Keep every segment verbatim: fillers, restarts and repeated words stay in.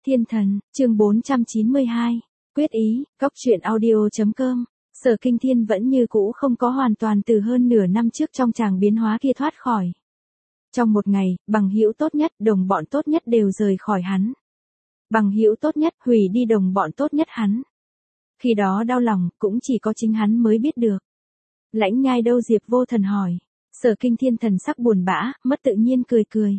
Thiên thần, chương bốn trăm chín mươi hai, quyết ý, góc truyện audio.com. Sở Kinh Thiên vẫn như cũ không có hoàn toàn từ hơn nửa năm trước trong tràng biến hóa kia thoát khỏi. Trong một ngày, bằng hữu tốt nhất, đồng bọn tốt nhất đều rời khỏi hắn. Bằng hữu tốt nhất hủy đi đồng bọn tốt nhất hắn. Khi đó đau lòng, cũng chỉ có chính hắn mới biết được. Lãnh Nhai đâu? Diệp Vô Thần hỏi. Sở Kinh Thiên thần sắc buồn bã, mất tự nhiên cười cười.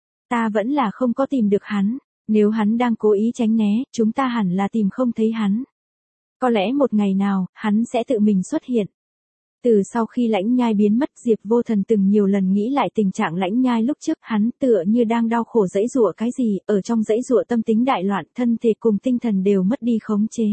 Ta vẫn là không có tìm được hắn. Nếu hắn đang cố ý tránh né, chúng ta hẳn là tìm không thấy hắn. Có lẽ một ngày nào, hắn sẽ tự mình xuất hiện. Từ sau khi Lãnh Nhai biến mất, Diệp Vô Thần từng nhiều lần nghĩ lại tình trạng Lãnh Nhai lúc trước, hắn tựa như đang đau khổ giãy giụa cái gì, ở trong giãy giụa tâm tính đại loạn, thân thể cùng tinh thần đều mất đi khống chế.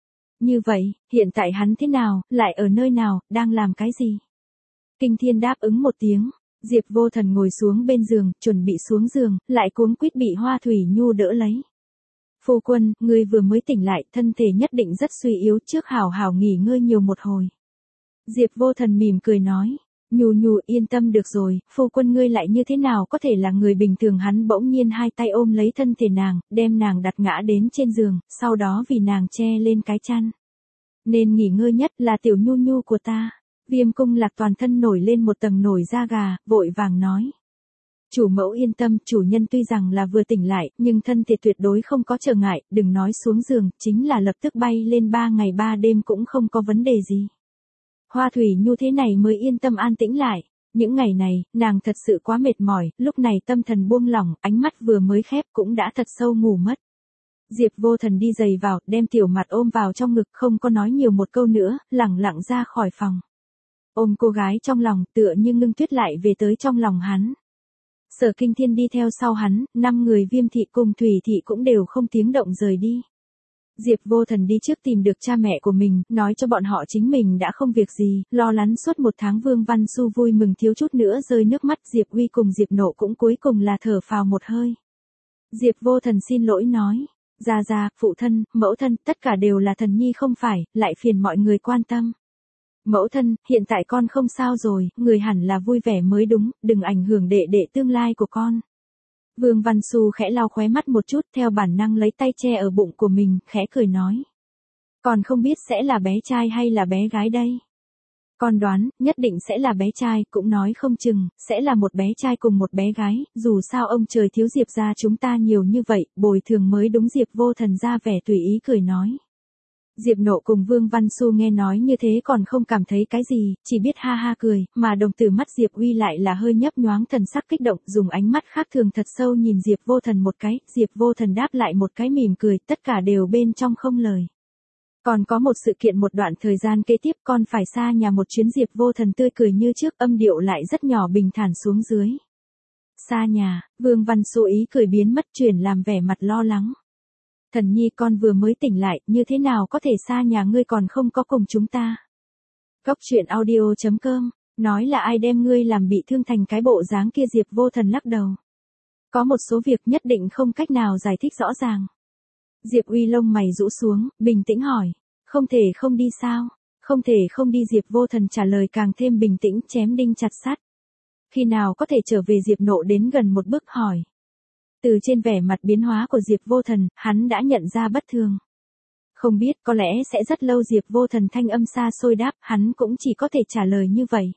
Như vậy, hiện tại hắn thế nào, lại ở nơi nào, đang làm cái gì? Kinh Thiên đáp ứng một tiếng. Diệp Vô Thần ngồi xuống bên giường, chuẩn bị xuống giường, lại cuống quýt bị Hoa Thủy Nhu đỡ lấy. Phu quân, ngươi vừa mới tỉnh lại, thân thể nhất định rất suy yếu, trước hảo hảo nghỉ ngơi nhiều một hồi. Diệp Vô Thần mỉm cười nói. Nhu Nhu yên tâm được rồi, phu quân ngươi lại như thế nào có thể là người bình thường? Hắn bỗng nhiên hai tay ôm lấy thân thể nàng, đem nàng đặt ngã đến trên giường, sau đó vì nàng che lên cái chăn. Nên nghỉ ngơi nhất là tiểu Nhu Nhu của ta. Viêm Cung Lạc toàn thân nổi lên một tầng nổi da gà, vội vàng nói. Chủ mẫu yên tâm, chủ nhân tuy rằng là vừa tỉnh lại, nhưng thân thể tuyệt đối không có trở ngại, đừng nói xuống giường, chính là lập tức bay lên ba ngày ba đêm cũng không có vấn đề gì. Hoa Thủy Nhu thế này mới yên tâm an tĩnh lại. Những ngày này, nàng thật sự quá mệt mỏi, lúc này tâm thần buông lỏng, ánh mắt vừa mới khép cũng đã thật sâu ngủ mất. Diệp Vô Thần đi giày vào, đem tiểu mặt ôm vào trong ngực, không có nói nhiều một câu nữa, lẳng lặng ra khỏi phòng. Ôm cô gái trong lòng, tựa như Ngưng Tuyết lại về tới trong lòng hắn. Sở Kinh Thiên đi theo sau hắn, năm người Viêm thị cùng Thủy thị cũng đều không tiếng động rời đi. Diệp Vô Thần đi trước tìm được cha mẹ của mình, nói cho bọn họ chính mình đã không việc gì, lo lắng suốt một tháng. Vương Văn Xu vui mừng thiếu chút nữa rơi nước mắt, Diệp Uy cùng Diệp Nộ cũng cuối cùng là thở phào một hơi. Diệp Vô Thần xin lỗi nói, gia gia, phụ thân, mẫu thân, tất cả đều là thần nhi không phải, lại phiền mọi người quan tâm. Mẫu thân, hiện tại con không sao rồi, người hẳn là vui vẻ mới đúng, đừng ảnh hưởng đệ đệ tương lai của con. Vương Văn Xu khẽ lau khóe mắt một chút, theo bản năng lấy tay che ở bụng của mình, khẽ cười nói. Còn không biết sẽ là bé trai hay là bé gái đây? Con đoán, nhất định sẽ là bé trai, cũng nói không chừng, sẽ là một bé trai cùng một bé gái, dù sao ông trời thiếu Diệp gia chúng ta nhiều như vậy, bồi thường mới đúng. Diệp Vô Thần ra vẻ tùy ý cười nói. Diệp Nộ cùng Vương Văn Xu nghe nói như thế còn không cảm thấy cái gì, chỉ biết ha ha cười, mà đồng tử mắt Diệp Uy lại là hơi nhấp nhoáng, thần sắc kích động, dùng ánh mắt khác thường thật sâu nhìn Diệp Vô Thần một cái. Diệp Vô Thần đáp lại một cái mỉm cười, tất cả đều bên trong không lời. Còn có một sự kiện một đoạn thời gian kế tiếp, con phải xa nhà một chuyến. Diệp Vô Thần tươi cười như trước, âm điệu lại rất nhỏ bình thản xuống dưới. Xa nhà? Vương Văn Xu ý cười biến mất, chuyển làm vẻ mặt lo lắng. Thần nhi, con vừa mới tỉnh lại, như thế nào có thể xa nhà ngươi, còn không có cùng chúng ta. Góc truyện audio.com, nói là ai đem ngươi làm bị thương thành cái bộ dáng kia? Diệp Vô Thần lắc đầu. Có một số việc nhất định không cách nào giải thích rõ ràng. Diệp Uy lông mày rũ xuống, bình tĩnh hỏi. Không thể không đi sao? Không thể không đi. Diệp Vô Thần trả lời càng thêm bình tĩnh, chém đinh chặt sắt. Khi nào có thể trở về? Diệp Nộ đến gần một bước hỏi. Từ trên vẻ mặt biến hóa của Diệp Vô Thần, hắn đã nhận ra bất thường. Không biết, có lẽ sẽ rất lâu. Diệp Vô Thần thanh âm xa xôi đáp, hắn cũng chỉ có thể trả lời như vậy.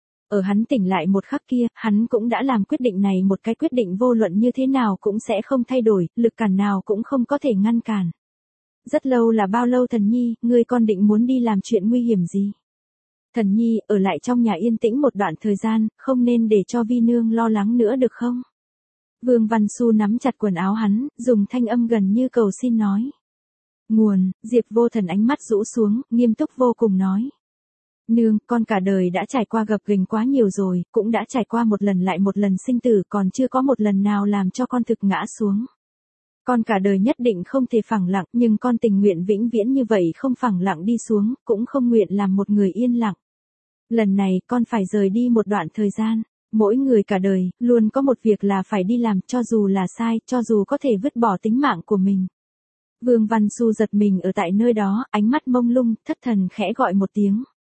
Ở hắn tỉnh lại một khắc kia, hắn cũng đã làm quyết định này, một cái quyết định vô luận như thế nào cũng sẽ không thay đổi, lực cản nào cũng không có thể ngăn cản. Rất lâu là bao lâu? Thần nhi, ngươi con định muốn đi làm chuyện nguy hiểm gì? Thần nhi, ở lại trong nhà yên tĩnh một đoạn thời gian, không nên để cho Vi nương lo lắng nữa được không? Vương Văn Xu nắm chặt quần áo hắn, dùng thanh âm gần như cầu xin nói. Nguồn, Diệp Vô Thần ánh mắt rũ xuống, nghiêm túc vô cùng nói. Nương, con cả đời đã trải qua gập ghềnh quá nhiều rồi, cũng đã trải qua một lần lại một lần sinh tử, còn chưa có một lần nào làm cho con thực ngã xuống. Con cả đời nhất định không thể phẳng lặng, nhưng con tình nguyện vĩnh viễn như vậy, không phẳng lặng đi xuống, cũng không nguyện làm một người yên lặng. Lần này, con phải rời đi một đoạn thời gian. Mỗi người cả đời, luôn có một việc là phải đi làm, cho dù là sai, cho dù có thể vứt bỏ tính mạng của mình. Vương Văn Xu giật mình ở tại nơi đó, ánh mắt mông lung, thất thần khẽ gọi một tiếng.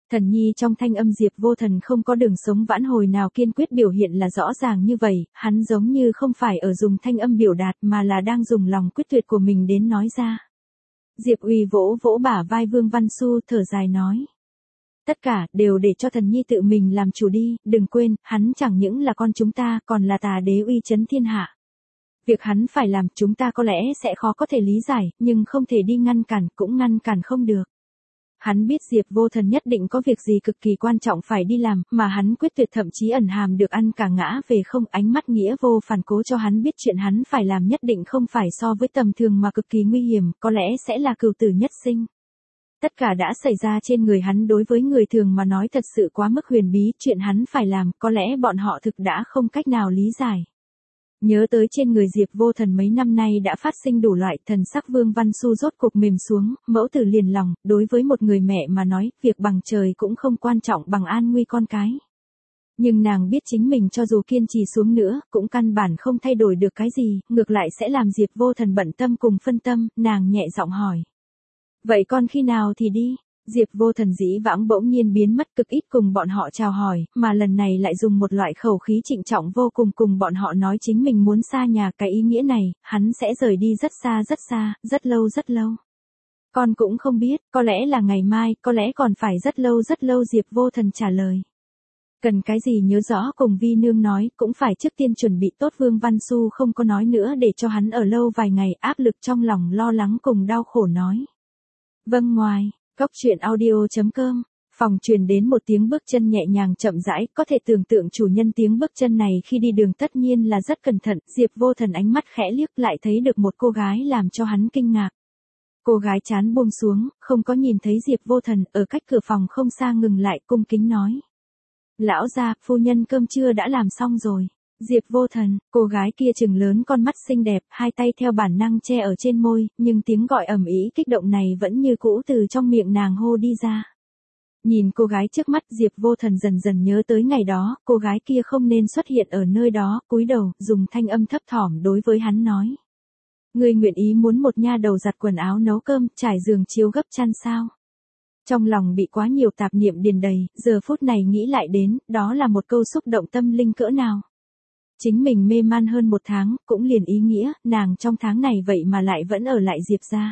Thần nhi trong thanh âm Diệp Vô Thần không có đường sống vãn hồi nào kiên quyết biểu hiện là rõ ràng như vậy, hắn giống như không phải ở dùng thanh âm biểu đạt mà là đang dùng lòng quyết tuyệt của mình đến nói ra. Diệp Uy vỗ vỗ bả vai Vương Văn Xu thở dài nói. Tất cả đều để cho thần nhi tự mình làm chủ đi, đừng quên, hắn chẳng những là con chúng ta còn là tà đế uy chấn thiên hạ. Việc hắn phải làm chúng ta có lẽ sẽ khó có thể lý giải, nhưng không thể đi ngăn cản, cũng ngăn cản không được. Hắn biết Diệp Vô Thần nhất định có việc gì cực kỳ quan trọng phải đi làm, mà hắn quyết tuyệt thậm chí ẩn hàm được ăn cả ngã về không, ánh mắt nghĩa vô phản cố cho hắn biết chuyện hắn phải làm nhất định không phải so với tầm thường mà cực kỳ nguy hiểm, có lẽ sẽ là cửu tử nhất sinh. Tất cả đã xảy ra trên người hắn đối với người thường mà nói thật sự quá mức huyền bí, chuyện hắn phải làm, có lẽ bọn họ thực đã không cách nào lý giải. Nhớ tới trên người Diệp Vô Thần mấy năm nay đã phát sinh đủ loại, thần sắc Vương Văn Xu rốt cuộc mềm xuống, mẫu tử liền lòng, đối với một người mẹ mà nói, việc bằng trời cũng không quan trọng bằng an nguy con cái. Nhưng nàng biết chính mình cho dù kiên trì xuống nữa, cũng căn bản không thay đổi được cái gì, ngược lại sẽ làm Diệp Vô Thần bận tâm cùng phân tâm, nàng nhẹ giọng hỏi. Vậy con khi nào thì đi? Diệp Vô Thần dĩ vãng bỗng nhiên biến mất cực ít cùng bọn họ chào hỏi, mà lần này lại dùng một loại khẩu khí trịnh trọng vô cùng cùng bọn họ nói chính mình muốn xa nhà, cái ý nghĩa này, hắn sẽ rời đi rất xa rất xa, rất lâu rất lâu. Con cũng không biết, có lẽ là ngày mai, có lẽ còn phải rất lâu rất lâu Diệp Vô Thần trả lời. Cần cái gì nhớ rõ cùng Vi Nương nói, cũng phải trước tiên chuẩn bị tốt. Vương Văn Xu không có nói nữa để cho hắn ở lâu vài ngày, áp lực trong lòng lo lắng cùng đau khổ nói. Vâng ngoài. Góc truyện audio chấm com, phòng truyền đến một tiếng bước chân nhẹ nhàng chậm rãi, có thể tưởng tượng chủ nhân tiếng bước chân này khi đi đường tất nhiên là rất cẩn thận, Diệp Vô Thần ánh mắt khẽ liếc lại thấy được một cô gái làm cho hắn kinh ngạc. Cô gái trán buông xuống, không có nhìn thấy Diệp Vô Thần, ở cách cửa phòng không xa ngừng lại cung kính nói. Lão gia, phu nhân cơm trưa đã làm xong rồi. Diệp Vô Thần, cô gái kia trừng lớn con mắt xinh đẹp, hai tay theo bản năng che ở trên môi, nhưng tiếng gọi ầm ĩ kích động này vẫn như cũ từ trong miệng nàng hô đi ra. Nhìn cô gái trước mắt, Diệp Vô Thần dần dần nhớ tới ngày đó, cô gái kia không nên xuất hiện ở nơi đó, cúi đầu, dùng thanh âm thấp thỏm đối với hắn nói. Ngươi nguyện ý muốn một nha đầu giặt quần áo nấu cơm, trải giường chiếu gấp chăn sao? Trong lòng bị quá nhiều tạp niệm điền đầy, giờ phút này nghĩ lại đến, đó là một câu xúc động tâm linh cỡ nào. Chính mình mê man hơn một tháng, cũng liền ý nghĩa, nàng trong tháng này vậy mà lại vẫn ở lại Diệp gia.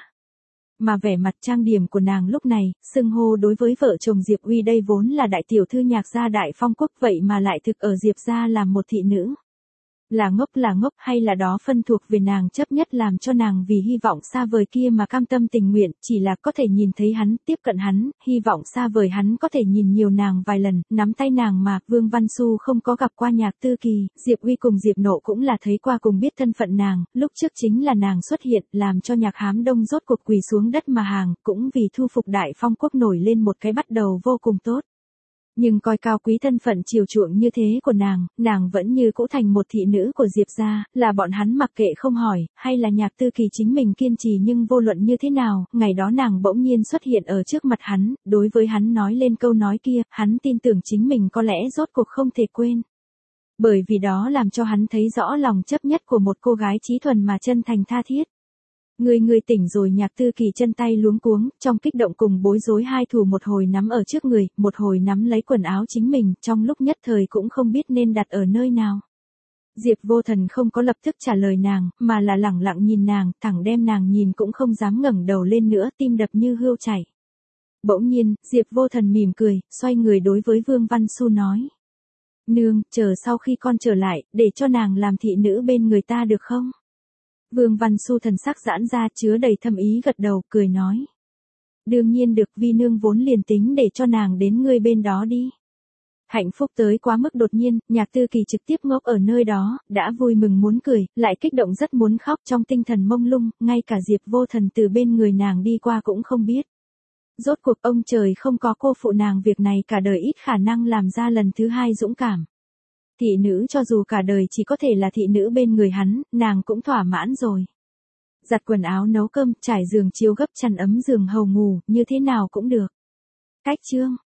Mà vẻ mặt trang điểm của nàng lúc này, xưng hô đối với vợ chồng Diệp Uy đây vốn là đại tiểu thư nhạc gia đại phong quốc vậy mà lại thực ở Diệp gia làm một thị nữ. Là ngốc là ngốc hay là đó phân thuộc về nàng chấp nhất làm cho nàng vì hy vọng xa vời kia mà cam tâm tình nguyện, chỉ là có thể nhìn thấy hắn, tiếp cận hắn, hy vọng xa vời hắn có thể nhìn nhiều nàng vài lần, nắm tay nàng mà, Vương Văn Xu không có gặp qua Nhạc Tư Kỳ, Diệp Uy cùng Diệp Nộ cũng là thấy qua cùng biết thân phận nàng, lúc trước chính là nàng xuất hiện, làm cho Nhạc Hám Đông rốt cuộc quỳ xuống đất mà hàng, cũng vì thu phục đại phong quốc nổi lên một cái bắt đầu vô cùng tốt. Nhưng coi cao quý thân phận chiều chuộng như thế của nàng, nàng vẫn như cũ thành một thị nữ của Diệp gia, là bọn hắn mặc kệ không hỏi, hay là Nhạc Tư Kỳ chính mình kiên trì nhưng vô luận như thế nào, ngày đó nàng bỗng nhiên xuất hiện ở trước mặt hắn, đối với hắn nói lên câu nói kia, hắn tin tưởng chính mình có lẽ rốt cuộc không thể quên. Bởi vì đó làm cho hắn thấy rõ lòng chấp nhất của một cô gái trí thuần mà chân thành tha thiết. Người người tỉnh rồi. Nhạc Tư Kỳ chân tay luống cuống, trong kích động cùng bối rối hai thủ một hồi nắm ở trước người, một hồi nắm lấy quần áo chính mình, trong lúc nhất thời cũng không biết nên đặt ở nơi nào. Diệp Vô Thần không có lập tức trả lời nàng, mà là lẳng lặng nhìn nàng, thẳng đem nàng nhìn cũng không dám ngẩng đầu lên nữa, tim đập như hươu chảy. Bỗng nhiên, Diệp Vô Thần mỉm cười, xoay người đối với Vương Văn Xu nói. Nương, chờ sau khi con trở lại, để cho nàng làm thị nữ bên người ta được không? Vương Văn Xu thần sắc giãn ra chứa đầy thâm ý gật đầu, cười nói. Đương nhiên được, Vi Nương vốn liền tính để cho nàng đến ngươi bên đó đi. Hạnh phúc tới quá mức đột nhiên, Nhạc Tư Kỳ trực tiếp ngốc ở nơi đó, đã vui mừng muốn cười, lại kích động rất muốn khóc, trong tinh thần mông lung, ngay cả Diệp Vô Thần từ bên người nàng đi qua cũng không biết. Rốt cuộc ông trời không có cô phụ nàng việc này cả đời ít khả năng làm ra lần thứ hai dũng cảm. Thị nữ cho dù cả đời chỉ có thể là thị nữ bên người hắn, nàng cũng thỏa mãn rồi. Giặt quần áo nấu cơm, trải giường chiếu gấp chăn ấm giường hầu ngủ, như thế nào cũng được. Cách chương